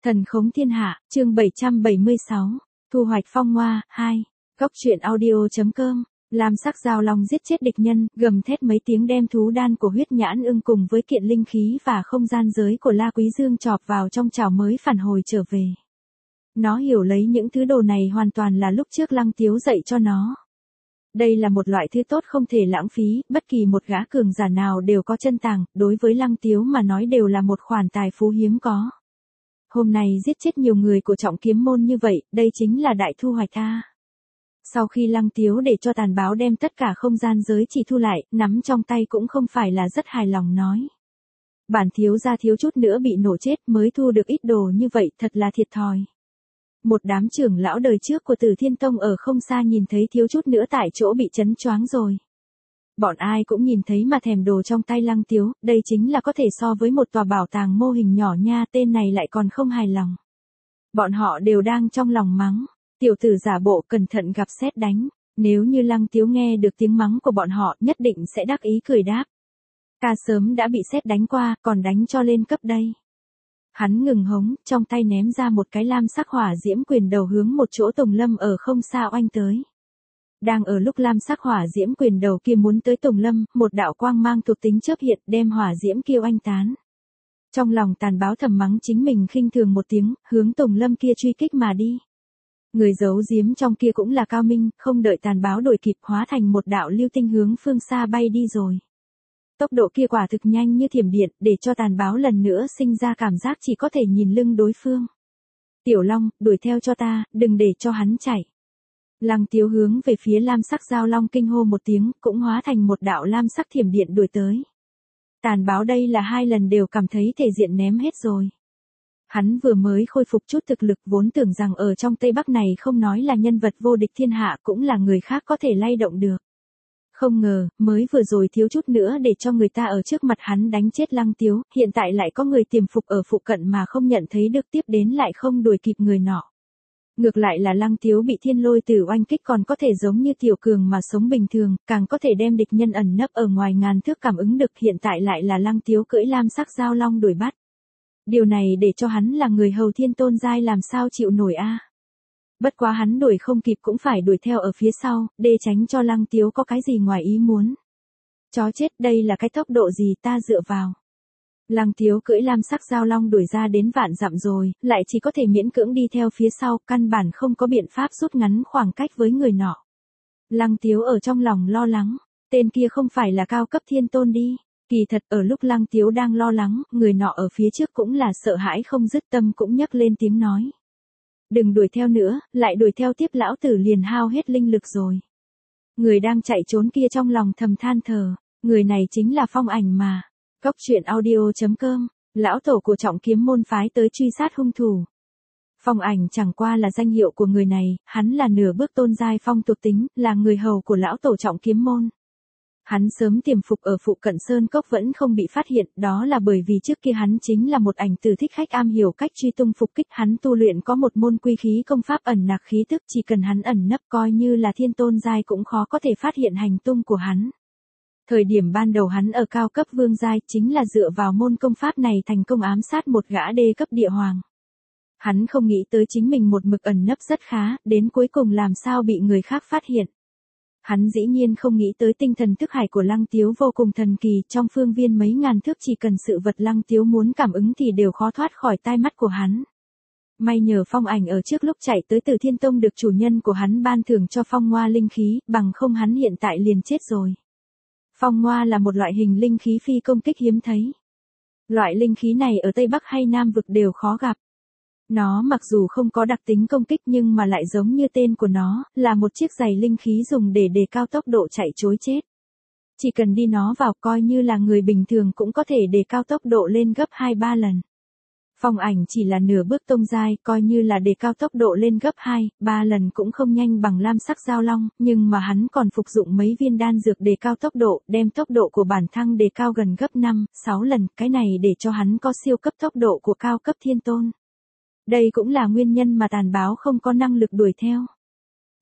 Thần khống thiên hạ, chương 776, thu hoạch phong hoa, 2. Góc truyện audio.com, Lam sắc giao long giết chết địch nhân, gầm thét mấy tiếng đem thú đan của huyết nhãn ưng cùng với kiện linh khí và không gian giới của La Quý Dương chọc vào trong chảo mới phản hồi trở về. Nó hiểu lấy những thứ đồ này hoàn toàn là lúc trước Lăng Tiếu dạy cho nó. Đây là một loại thứ tốt không thể lãng phí, bất kỳ một gã cường giả nào đều có chân tàng, đối với Lăng Tiếu mà nói đều là một khoản tài phú hiếm có. Hôm nay giết chết nhiều người của trọng kiếm môn như vậy, đây chính là đại thu hoạch a. Sau khi Lăng Tiếu để cho tàn báo đem tất cả không gian giới chỉ thu lại, nắm trong tay cũng không phải là rất hài lòng nói. Bản thiếu gia thiếu chút nữa bị nổ chết mới thu được ít đồ như vậy, thật là thiệt thòi. Một đám trưởng lão đời trước của Tử Thiên Tông ở không xa nhìn thấy thiếu chút nữa tại chỗ bị chấn choáng rồi. Bọn ai cũng nhìn thấy mà thèm đồ trong tay Lăng Tiếu, đây chính là có thể so với một tòa bảo tàng mô hình nhỏ nha, tên này lại còn không hài lòng. Bọn họ đều đang trong lòng mắng, tiểu tử giả bộ cẩn thận gặp sét đánh, nếu như Lăng Tiếu nghe được tiếng mắng của bọn họ nhất định sẽ đắc ý cười đáp. Ca sớm đã bị sét đánh qua, còn đánh cho lên cấp đây. Hắn ngừng hống, trong tay ném ra một cái lam sắc hỏa diễm quyền đầu hướng một chỗ Tùng Lâm ở không xa oanh tới. Đang ở lúc lam sắc hỏa diễm quyền đầu kia muốn tới Tùng Lâm, một đạo quang mang thuộc tính chớp hiện đem hỏa diễm kia oanh tán. Trong lòng tàn báo thầm mắng chính mình khinh thường một tiếng, hướng Tùng Lâm kia truy kích mà đi. Người giấu giếm trong kia cũng là cao minh, không đợi tàn báo đuổi kịp hóa thành một đạo lưu tinh hướng phương xa bay đi rồi. Tốc độ kia quả thực nhanh như thiểm điện, để cho tàn báo lần nữa sinh ra cảm giác chỉ có thể nhìn lưng đối phương. Tiểu Long, đuổi theo cho ta, đừng để cho hắn chạy. Lăng Tiếu hướng về phía lam sắc giao long kinh hô một tiếng, cũng hóa thành một đạo lam sắc thiểm điện đuổi tới. Tàn báo đây là 2 lần đều cảm thấy thể diện ném hết rồi. Hắn vừa mới khôi phục chút thực lực vốn tưởng rằng ở trong Tây Bắc này không nói là nhân vật vô địch thiên hạ cũng là người khác có thể lay động được. Không ngờ, mới vừa rồi thiếu chút nữa để cho người ta ở trước mặt hắn đánh chết Lăng Tiếu, hiện tại lại có người tiềm phục ở phụ cận mà không nhận thấy được tiếp đến lại không đuổi kịp người nọ. Ngược lại là Lăng Tiếu bị thiên lôi tử oanh kích còn có thể giống như tiểu cường mà sống bình thường, càng có thể đem địch nhân ẩn nấp ở ngoài ngàn thước cảm ứng được, hiện tại lại là Lăng Tiếu cưỡi lam sắc giao long đuổi bắt. Điều này để cho hắn là người hầu thiên tôn giai làm sao chịu nổi a. Bất quá hắn đuổi không kịp cũng phải đuổi theo ở phía sau, để tránh cho Lăng Tiếu có cái gì ngoài ý muốn. Chó chết, đây là cái tốc độ gì ta dựa vào. Lăng Tiếu cưỡi lam sắc giao long đuổi ra đến vạn dặm rồi, lại chỉ có thể miễn cưỡng đi theo phía sau, căn bản không có biện pháp rút ngắn khoảng cách với người nọ. Lăng Tiếu ở trong lòng lo lắng, tên kia không phải là cao cấp thiên tôn đi. Kỳ thật ở lúc Lăng Tiếu đang lo lắng, người nọ ở phía trước cũng là sợ hãi không dứt, tâm cũng nhấc lên tiếng nói. Đừng đuổi theo nữa, lại đuổi theo tiếp lão tử liền hao hết linh lực rồi. Người đang chạy trốn kia trong lòng thầm than thở, người này chính là Phong Ảnh mà. Góc truyện audio.com, lão tổ của trọng kiếm môn phái tới truy sát hung thủ. Phong Ảnh chẳng qua là danh hiệu của người này, hắn là nửa bước tôn giai phong thuộc tính, là người hầu của lão tổ trọng kiếm môn. Hắn sớm tiềm phục ở phụ cận Sơn Cốc vẫn không bị phát hiện, đó là bởi vì trước kia hắn chính là một ảnh tử thích khách am hiểu cách truy tung phục kích, hắn tu luyện có một môn quy khí công pháp ẩn nặc khí tức, chỉ cần hắn ẩn nấp coi như là thiên tôn giai cũng khó có thể phát hiện hành tung của hắn. Thời điểm ban đầu hắn ở cao cấp vương giai chính là dựa vào môn công pháp này thành công ám sát một gã đê cấp địa hoàng. Hắn không nghĩ tới chính mình một mực ẩn nấp rất khá, đến cuối cùng làm sao bị người khác phát hiện. Hắn dĩ nhiên không nghĩ tới tinh thần thức hải của Lăng Tiếu vô cùng thần kỳ, trong phương viên mấy ngàn thước chỉ cần sự vật Lăng Tiếu muốn cảm ứng thì đều khó thoát khỏi tai mắt của hắn. May nhờ Phong Ảnh ở trước lúc chạy tới Tử Thiên Tông được chủ nhân của hắn ban thưởng cho phong hoa linh khí, bằng không hắn hiện tại liền chết rồi. Phong hoa là một loại hình linh khí phi công kích hiếm thấy. Loại linh khí này ở Tây Bắc hay Nam Vực đều khó gặp. Nó mặc dù không có đặc tính công kích nhưng mà lại giống như tên của nó, là một chiếc giày linh khí dùng để đề cao tốc độ chạy trối chết. Chỉ cần đi nó vào coi như là người bình thường cũng có thể đề cao tốc độ lên gấp 2-3 lần. Phong Ảnh chỉ là nửa bước tông giai, coi như là đề cao tốc độ lên gấp 2-3 lần cũng không nhanh bằng lam sắc giao long, nhưng mà hắn còn phục dụng mấy viên đan dược đề cao tốc độ, đem tốc độ của bản thăng đề cao gần gấp 5-6 lần, cái này để cho hắn có siêu cấp tốc độ của cao cấp thiên tôn. Đây cũng là nguyên nhân mà tàn báo không có năng lực đuổi theo.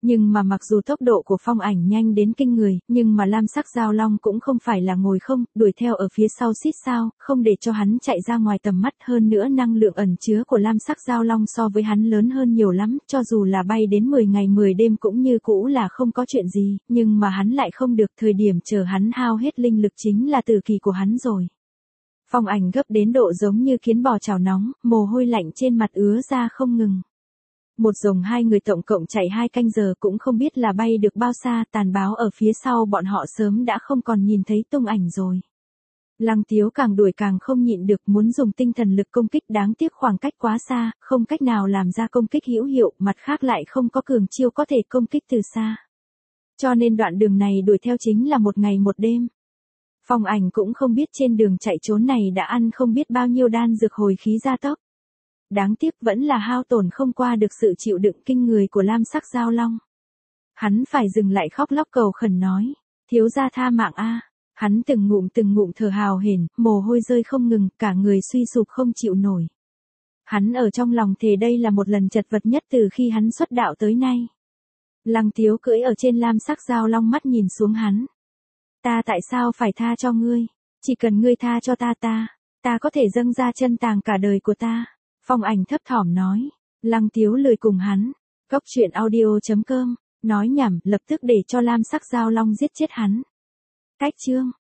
Nhưng mà mặc dù tốc độ của Phong Ảnh nhanh đến kinh người, nhưng mà lam sắc giao long cũng không phải là ngồi không, đuổi theo ở phía sau xít sao, không để cho hắn chạy ra ngoài tầm mắt. Hơn nữa năng lượng ẩn chứa của lam sắc giao long so với hắn lớn hơn nhiều lắm, cho dù là bay đến 10 ngày 10 đêm cũng như cũ là không có chuyện gì, nhưng mà hắn lại không được. Thời điểm chờ hắn hao hết linh lực chính là tử kỳ của hắn rồi. Phong Ảnh gấp đến độ giống như kiến bò chảo nóng, mồ hôi lạnh trên mặt ứa ra không ngừng. Một dòng hai người tổng cộng chạy 2 canh giờ cũng không biết là bay được bao xa, tàn báo ở phía sau bọn họ sớm đã không còn nhìn thấy tung ảnh rồi. Lăng Tiếu càng đuổi càng không nhịn được, muốn dùng tinh thần lực công kích, đáng tiếc khoảng cách quá xa, không cách nào làm ra công kích hữu hiệu, mặt khác lại không có cường chiêu có thể công kích từ xa. Cho nên đoạn đường này đuổi theo chính là 1 ngày 1 đêm. Phong Ảnh cũng không biết trên đường chạy trốn này đã ăn không biết bao nhiêu đan dược hồi khí gia tốc. Đáng tiếc vẫn là hao tổn không qua được sự chịu đựng kinh người của lam sắc giao long. Hắn phải dừng lại khóc lóc cầu khẩn nói, thiếu gia tha mạng a. Hắn từng ngụm thở hào hển, mồ hôi rơi không ngừng, cả người suy sụp không chịu nổi. Hắn ở trong lòng thề đây là một lần chật vật nhất từ khi hắn xuất đạo tới nay. Lăng Tiếu cưỡi ở trên lam sắc giao long mắt nhìn xuống hắn. Ta tại sao phải tha cho ngươi? Chỉ cần ngươi tha cho ta có thể dâng ra chân tàng cả đời của ta. Phong Ảnh thấp thỏm nói. Lăng Tiếu lười cùng hắn. Góc truyện audio.com. Nói nhảm, lập tức để cho lam sắc giao long giết chết hắn. Cách chương.